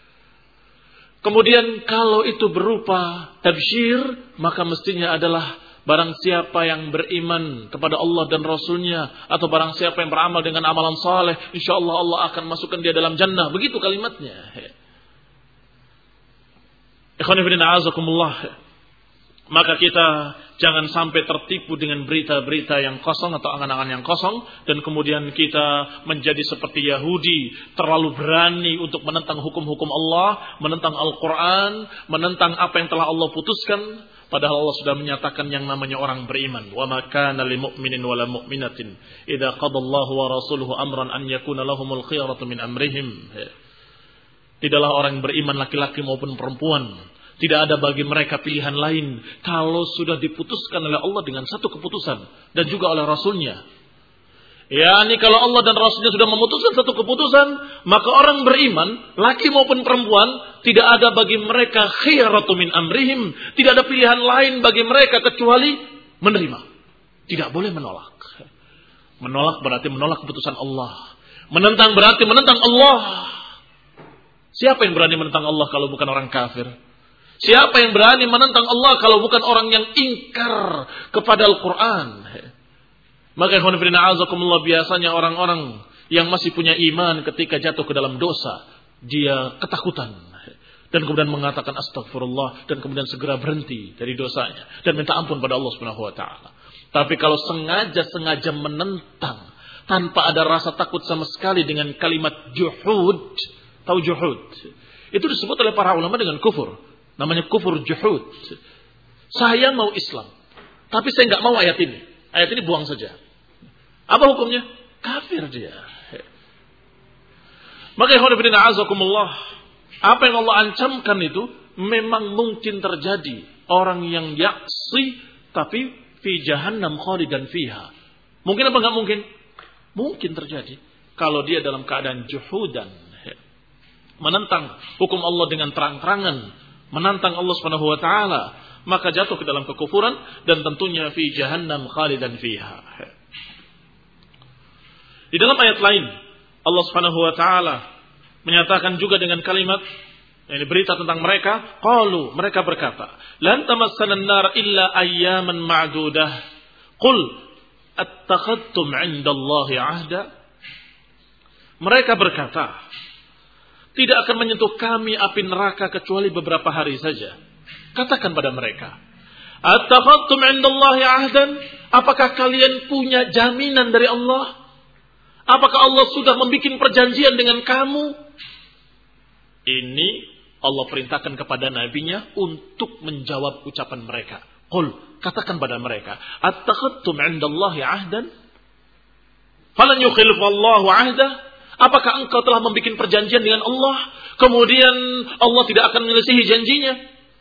Kemudian kalau itu berupa tabsyir, maka mestinya adalah barang siapa yang beriman kepada Allah dan Rasulnya, atau barang siapa yang beramal dengan amalan saleh, insyaallah Allah akan masukkan dia dalam jannah. Begitu kalimatnya. Ikhwan fillah a'azakumullah. Maka kita jangan sampai tertipu dengan berita-berita yang kosong atau angan-angan yang kosong. Dan kemudian kita menjadi seperti Yahudi. Terlalu berani untuk menentang hukum-hukum Allah. Menentang Al-Quran. Menentang apa yang telah Allah putuskan. Padahal Allah sudah menyatakan yang namanya orang beriman. Wa ma kana lil mu'minin wala mu'minatin idza qadallahu wa rasuluhu amran an yakuna lahumul khiyaratu min amrihim. Tidaklah orang beriman laki-laki maupun perempuan, tidak ada bagi mereka pilihan lain kalau sudah diputuskan oleh Allah dengan satu keputusan dan juga oleh Rasulnya. Yani kalau Allah dan Rasulnya sudah memutuskan satu keputusan, maka orang beriman, laki maupun perempuan, tidak ada bagi mereka khiyaratu min amrihim. Tidak ada pilihan lain bagi mereka kecuali menerima. Tidak boleh menolak. Menolak berarti menolak keputusan Allah. Menentang berarti menentang Allah. Siapa yang berani menentang Allah kalau bukan orang kafir? Siapa yang berani menentang Allah kalau bukan orang yang ingkar kepada Al-Quran? Maka ikhwan fillah azakumullah, biasanya orang-orang yang masih punya iman ketika jatuh ke dalam dosa, dia ketakutan dan kemudian mengatakan astagfirullah dan kemudian segera berhenti dari dosanya dan minta ampun pada Allah Subhanahu wa taala. Tapi kalau sengaja menentang tanpa ada rasa takut sama sekali dengan kalimat juhud, tahu juhud? Itu disebut oleh para ulama dengan kufur. Namanya kufur juhud. Saya mau Islam, tapi saya nggak mau ayat ini. Ayat ini buang saja. Apa hukumnya? Kafir dia. Maka ikhwan fillah azakumullah, apa yang Allah ancamkan itu memang mungkin terjadi. Orang yang yaksi tapi fi jahannam khalidan fiha. Mungkin apa enggak mungkin? Mungkin terjadi kalau dia dalam keadaan juhudan, menentang hukum Allah dengan terang-terangan, menantang Allah Subhanahu wa taala, maka jatuh ke dalam kekufuran dan tentunya fi jahannam khalidan fiha. Di dalam ayat lain Allah Subhanahu wa taala menyatakan juga dengan kalimat ini berita tentang mereka, qalu, mereka berkata, lan tamassana an-nar illa ayyaman ma'dudah. Qul attakhadtum 'indallahi 'ahda. Mereka berkata, tidak akan menyentuh kami api neraka kecuali beberapa hari saja. Katakan pada mereka, attakhadtum 'indallahi 'ahdan? Apakah kalian punya jaminan dari Allah? Apakah Allah sudah membuat perjanjian dengan kamu? Ini Allah perintahkan kepada nabinya untuk menjawab ucapan mereka. Qul, katakan pada mereka, attakhadtum 'indallahi 'ahdan? Falan yukhilifallahu 'ahda? Apakah engkau telah membuat perjanjian dengan Allah, kemudian Allah tidak akan menyelisihi janjinya?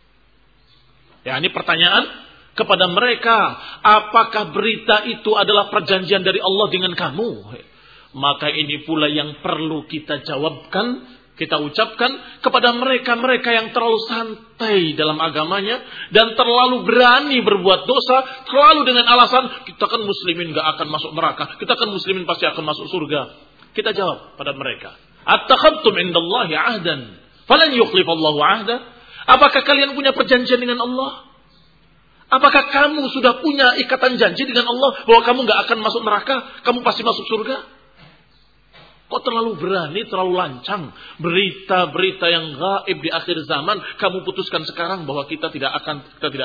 Ya, ini pertanyaan kepada mereka, apakah berita itu adalah perjanjian dari Allah dengan kamu? Maka ini pula yang perlu kita jawabkan, kita ucapkan kepada mereka-mereka yang terlalu santai dalam agamanya dan terlalu berani berbuat dosa, terlalu dengan alasan kita kan muslimin gak akan masuk neraka, kita kan muslimin pasti akan masuk surga. Kita jawab pada mereka, attakhadtum 'indallahi 'ahdan falan yukhlifallahu 'ahda? Apakah kalian punya perjanjian dengan Allah? Apakah kamu sudah punya ikatan janji dengan Allah bahwa kamu gak akan masuk neraka, kamu pasti masuk surga? Kok terlalu berani, terlalu lancang. Berita-berita yang gaib di akhir zaman, kamu putuskan sekarang bahwa kita tidak akan.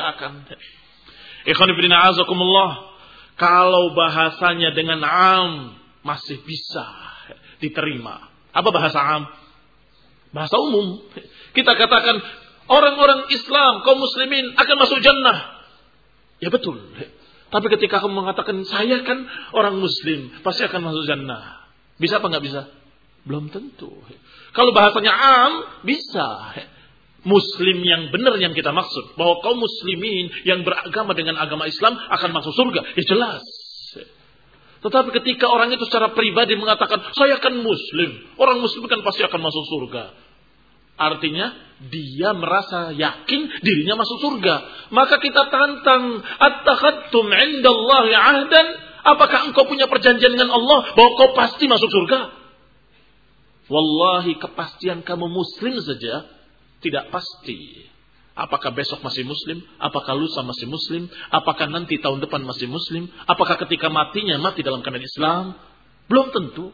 Ikhwan fillah azakumullah, kalau bahasanya dengan am masih bisa diterima. Apa bahasa am? Bahasa umum. Kita katakan orang-orang Islam, kaum muslimin akan masuk jannah. Ya betul. Tapi ketika kamu mengatakan saya kan orang muslim, pasti akan masuk jannah. Bisa apa nggak bisa? Belum tentu. Kalau bahasanya am, bisa. Muslim yang benar yang kita maksud. Bahwa kaum muslimin yang beragama dengan agama Islam akan masuk surga. Ya jelas. Tetapi ketika orang itu secara pribadi mengatakan, saya kan muslim. Orang muslim kan pasti akan masuk surga. Artinya, dia merasa yakin dirinya masuk surga. Maka kita tantang, attakhadtum 'indallahi 'ahdan? Apakah engkau punya perjanjian dengan Allah bahwa kau pasti masuk surga? Wallahi, kepastian kamu muslim saja tidak pasti. Apakah besok masih muslim? Apakah lusa masih muslim? Apakah nanti tahun depan masih muslim? Apakah ketika matinya mati dalam keadaan Islam? Belum tentu.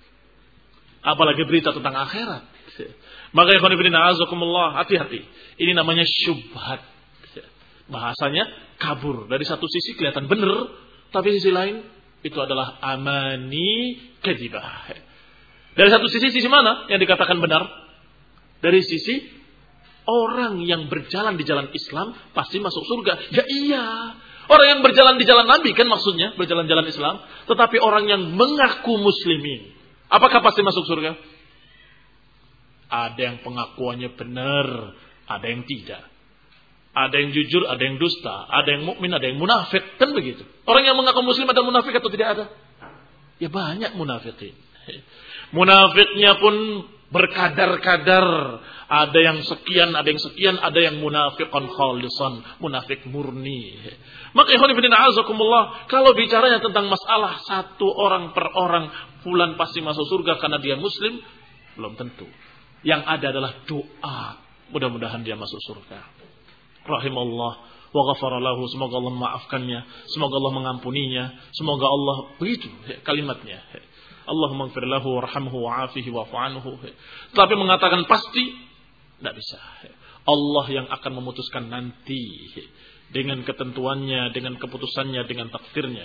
Apalagi berita tentang akhirat. Maka ikhwan fillah azakumullah, hati-hati. Ini namanya syubhat. Bahasanya kabur. Dari satu sisi kelihatan benar, tapi sisi lain itu adalah amani kadzibah. Dari satu sisi mana yang dikatakan benar? Dari sisi orang yang berjalan di jalan Islam pasti masuk surga. Ya iya. Orang yang berjalan di jalan Nabi kan maksudnya berjalan-jalan Islam. Tetapi orang yang mengaku muslimin, apakah pasti masuk surga? Ada yang pengakuannya benar, ada yang tidak. Ada yang jujur, ada yang dusta. Ada yang mukmin, ada yang munafik. Kan begitu. Orang yang mengaku muslim ada munafik atau tidak ada? Ya banyak munafikin. Munafiknya pun berkadar-kadar. Ada yang sekian, ada yang sekian. Ada yang munafiqan khalisan. Munafik murni. Maka ikhwan fillah azakumullah, kalau bicaranya tentang masalah satu orang per orang, fulan pasti masuk surga karena dia muslim, belum tentu. Yang ada adalah doa. Mudah-mudahan dia masuk surga. Rahimallah wa ghafara lahu, semoga Allah memaafkannya, semoga Allah mengampuninya, semoga Allah begitu kalimatnya. Allahumma ighfir lahu warhamhu wa'afihi wa'fu anhu. Tapi mengatakan pasti tidak bisa. Allah yang akan memutuskan nanti dengan ketentuannya, dengan keputusannya, dengan takdirnya.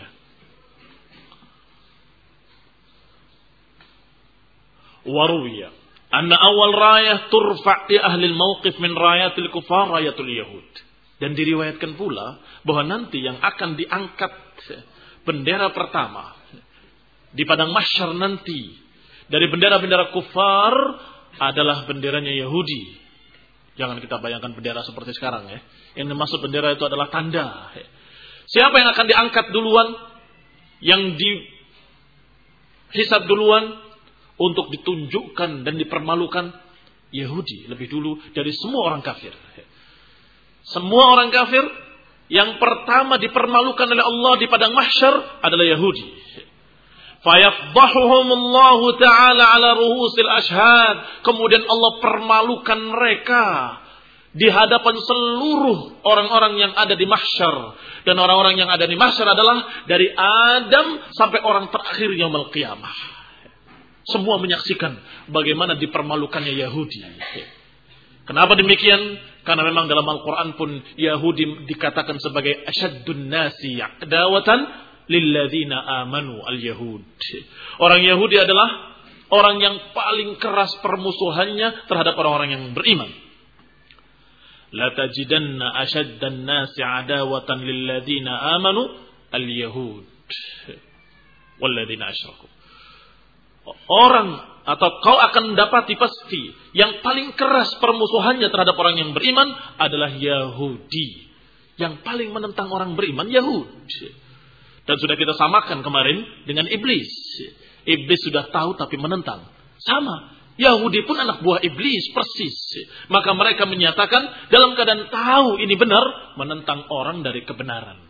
Waruya anna awal rayah turfa' di ahli al-mawqif min rayatil kufar rayatul yahud. Dan diriwayatkan pula bahwa nanti yang akan diangkat bendera pertama di padang mahsyar nanti dari bendera-bendera kufar adalah benderanya Yahudi. Jangan kita bayangkan bendera seperti sekarang ya. Yang dimaksud bendera itu adalah tanda. Siapa yang akan diangkat duluan? Yang dihisab duluan? Untuk ditunjukkan dan dipermalukan Yahudi lebih dulu dari semua orang kafir. Semua orang kafir yang pertama dipermalukan oleh Allah di padang mahsyar adalah Yahudi. Fayafdahuhumullahu ta'ala ala ruhusil ashhad. Kemudian Allah permalukan mereka di hadapan seluruh orang-orang yang ada di mahsyar. Dan orang-orang yang ada di mahsyar adalah dari Adam sampai orang terakhir yaumul qiyamah. Semua menyaksikan bagaimana dipermalukannya Yahudi. Kenapa demikian? Karena memang dalam Al-Quran pun Yahudi dikatakan sebagai asyaddun nasi adawatan lilladzina amanu al-yahud. Orang Yahudi adalah orang yang paling keras permusuhannya terhadap orang-orang yang beriman. La tajidanna asyaddan nasi adawatan lilladzina amanu al-yahud walladzina asyraku. Orang atau kau akan mendapati pasti yang paling keras permusuhannya terhadap orang yang beriman adalah Yahudi. Yang paling menentang orang beriman Yahudi. Dan sudah kita samakan kemarin dengan iblis. Iblis sudah tahu tapi menentang. Sama. Yahudi pun anak buah iblis persis. Maka mereka menyatakan dalam keadaan tahu ini benar, menentang orang dari kebenaran.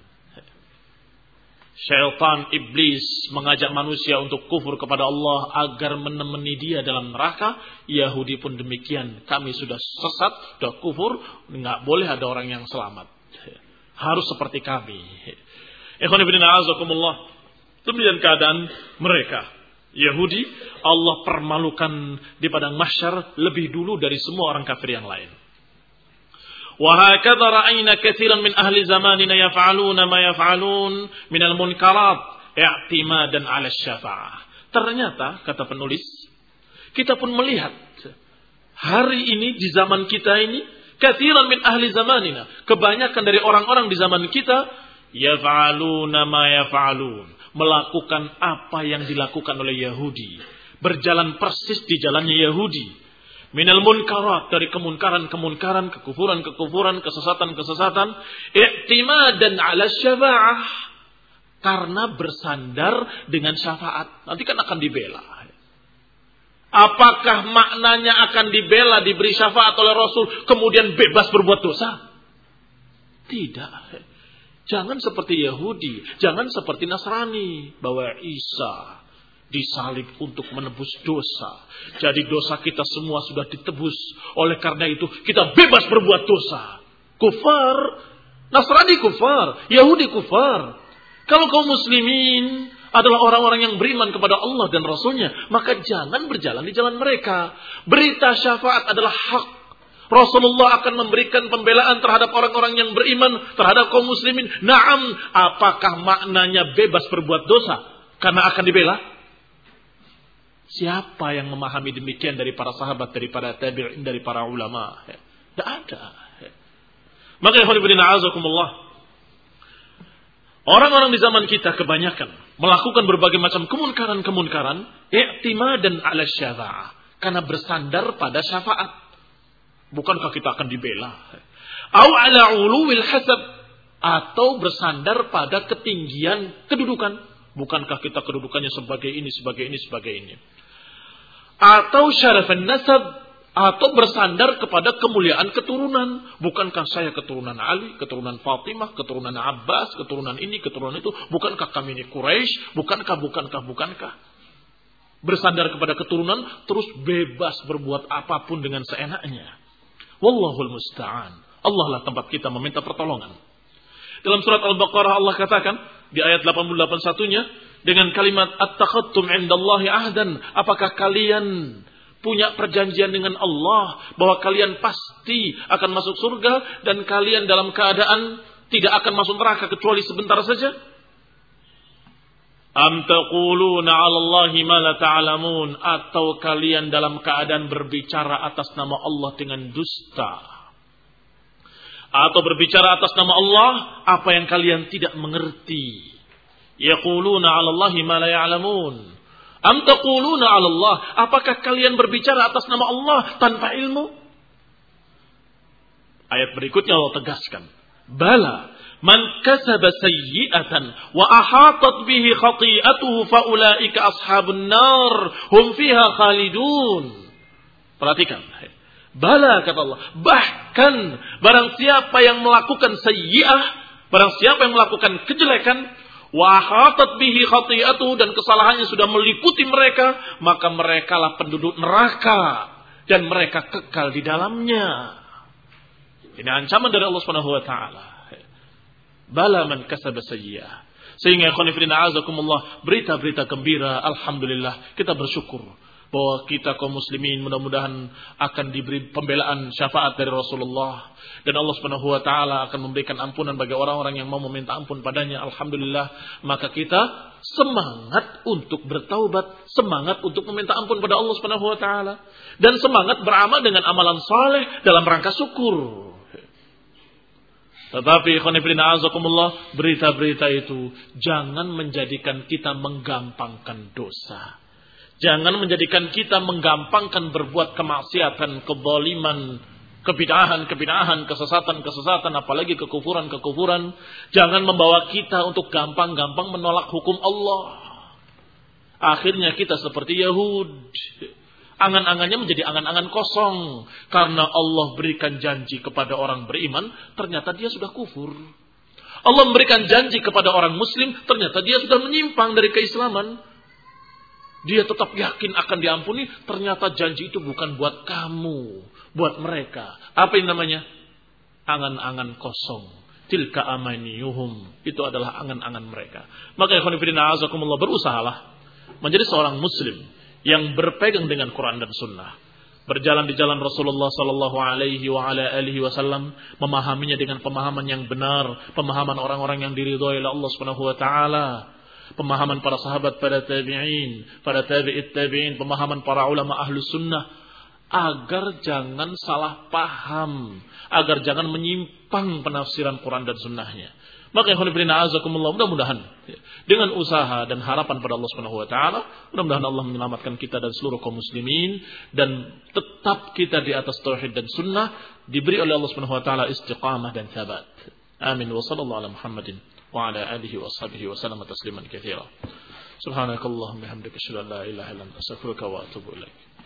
Syaitan iblis mengajak manusia untuk kufur kepada Allah agar menemani dia dalam neraka. Yahudi pun demikian. Kami sudah sesat, sudah kufur, nggak boleh ada orang yang selamat. Harus seperti kami. Ikhwan fillah a'azakumullah. Demikian keadaan mereka. Yahudi Allah permalukan di padang mahsyar lebih dulu dari semua orang kafir yang lain. وهكذا رأينا كثيرا من أهل زماننا يفعلون ما يفعلون من المنكرات اعتمادا على الشفاعة. Ternyata kata penulis, kita pun melihat hari ini di zaman kita ini, kathiran min ahli zamanina, kebanyakan dari orang-orang di zaman kita yaf'aluna ma yaf'alun, melakukan apa yang dilakukan oleh Yahudi, berjalan persis di jalannya Yahudi. Minal munkarat, dari kemunkaran-kemunkaran, kekufuran-kekufuran, kesesatan-kesesatan, i'timadan 'ala syafa'ah, karena bersandar dengan syafaat. Nanti kan akan dibela. Apakah maknanya akan dibela, diberi syafaat oleh Rasul, kemudian bebas berbuat dosa? Tidak. Jangan seperti Yahudi, jangan seperti Nasrani, bahwa Isa disalib untuk menebus dosa. Jadi dosa kita semua sudah ditebus. Oleh karena itu kita bebas berbuat dosa. Kufar. Nasrani kufar. Yahudi kufar. Kalau kaum muslimin adalah orang-orang yang beriman kepada Allah dan Rasulnya, maka jangan berjalan di jalan mereka. Berita syafaat adalah hak. Rasulullah akan memberikan pembelaan terhadap orang-orang yang beriman, terhadap kaum muslimin. Naam, apakah maknanya bebas berbuat dosa karena akan dibela? Siapa yang memahami demikian dari para sahabat, dari para tabi'in, dari para ulama? Tidak ada. Maka orang-orang di zaman kita kebanyakan melakukan berbagai macam kemunkaran, i'timadan 'ala syafa'ah, karena bersandar pada syafaat. Bukankah kita akan dibela? Au 'ala 'uluwil hasab, atau bersandar pada ketinggian kedudukan. Bukankah kita kedudukannya sebagai ini, sebagai ini, sebagai ini. Atau syarafan nasab, atau bersandar kepada kemuliaan keturunan. Bukankah saya keturunan Ali, keturunan Fatimah, keturunan Abbas, keturunan ini, keturunan itu. Bukankah kami ini Quraisy? Bukankah. Bersandar kepada keturunan, terus bebas berbuat apapun dengan seenaknya. Wallahul musta'an. Allah lah tempat kita meminta pertolongan. Dalam surat Al-Baqarah Allah katakan di ayat 88-1-nya dengan kalimat at-takhattum 'indallahi ahdan, apakah kalian punya perjanjian dengan Allah bahwa kalian pasti akan masuk surga dan kalian dalam keadaan tidak akan masuk neraka kecuali sebentar saja? Am taquluna 'ala Allahi ma la ta'lamun, atau kalian dalam keadaan berbicara atas nama Allah dengan dusta, atau berbicara atas nama Allah apa yang kalian tidak mengerti. Yaquluna 'ala Allahi ma la ya'lamun. Am taquluna 'ala Allah, apakah kalian berbicara atas nama Allah tanpa ilmu? Ayat berikutnya Allah tegaskan, bala man kasaba sayyi'atan wa ahatat bihi khati'atuhu fa ulaika ashabun nar hum fiha khalidun. Perhatikan. Bala, kata Allah, bahkan barang siapa yang melakukan sayyi'ah, barang siapa yang melakukan kejelekan, wa ahatat bihi khati'atuhu, dan kesalahannya sudah meliputi mereka, maka merekalah penduduk neraka dan mereka kekal di dalamnya. Ini ancaman dari Allah Subhanahu wa taala. Bala man kasaba sayyi'ah. Sehingga khonifrina azakumullah, berita-berita gembira, alhamdulillah, kita bersyukur bahwa kita kaum muslimin mudah-mudahan akan diberi pembelaan syafaat dari Rasulullah, dan Allah Subhanahu wa taala akan memberikan ampunan bagi orang-orang yang mau meminta ampun padanya. Alhamdulillah, maka kita semangat untuk bertaubat, semangat untuk meminta ampun pada Allah Subhanahu wa taala, dan semangat beramal dengan amalan saleh dalam rangka syukur. Tetapi khonifrina azakumullah, berita-berita itu jangan menjadikan kita menggampangkan dosa. Jangan menjadikan kita menggampangkan berbuat kemaksiatan, kezaliman, kebid'ahan, kesesatan, apalagi kekufuran. Jangan membawa kita untuk gampang-gampang menolak hukum Allah. Akhirnya kita seperti Yahud. Angan-angannya menjadi angan-angan kosong. Karena Allah berikan janji kepada orang beriman, ternyata dia sudah kufur. Allah memberikan janji kepada orang muslim, ternyata dia sudah menyimpang dari keislaman. Dia tetap yakin akan diampuni, ternyata janji itu bukan buat kamu, buat mereka. Apa yang namanya? Angan-angan kosong. Tilka amaniyuhum. Itu adalah angan-angan mereka. Maka ikhwan fillah azakumullah, berusahalah menjadi seorang muslim yang berpegang dengan Quran dan Sunnah, berjalan di jalan Rasulullah sallallahu alaihi wa ala alihi wasallam, memahaminya dengan pemahaman yang benar, pemahaman orang-orang yang diridhoi oleh Allah Subhanahu wa taala, pemahaman para sahabat, para tabi'in, para tabi'it tabi'in, pemahaman para ulama ahlus sunnah, agar jangan salah paham, agar jangan menyimpang penafsiran Quran dan Sunnahnya. Maka ikhwan fillah azakumullah, mudah-mudahan dengan usaha dan harapan pada Allah Subhanahu wa taala, mudah-mudahan Allah menyelamatkan kita dan seluruh kaum muslimin, dan tetap kita di atas tauhid dan sunnah, diberi oleh Allah Subhanahu wa taala istiqamah dan tsabat. Amin. Wa sallallahu ala Muhammadin wa ala alihi wa sahbihi wa sallam tasliman katsira. Subhanakallahumma wa bihamdika asyhadu an la ilaha illa anta astaghfiruka wa atubu ilaik.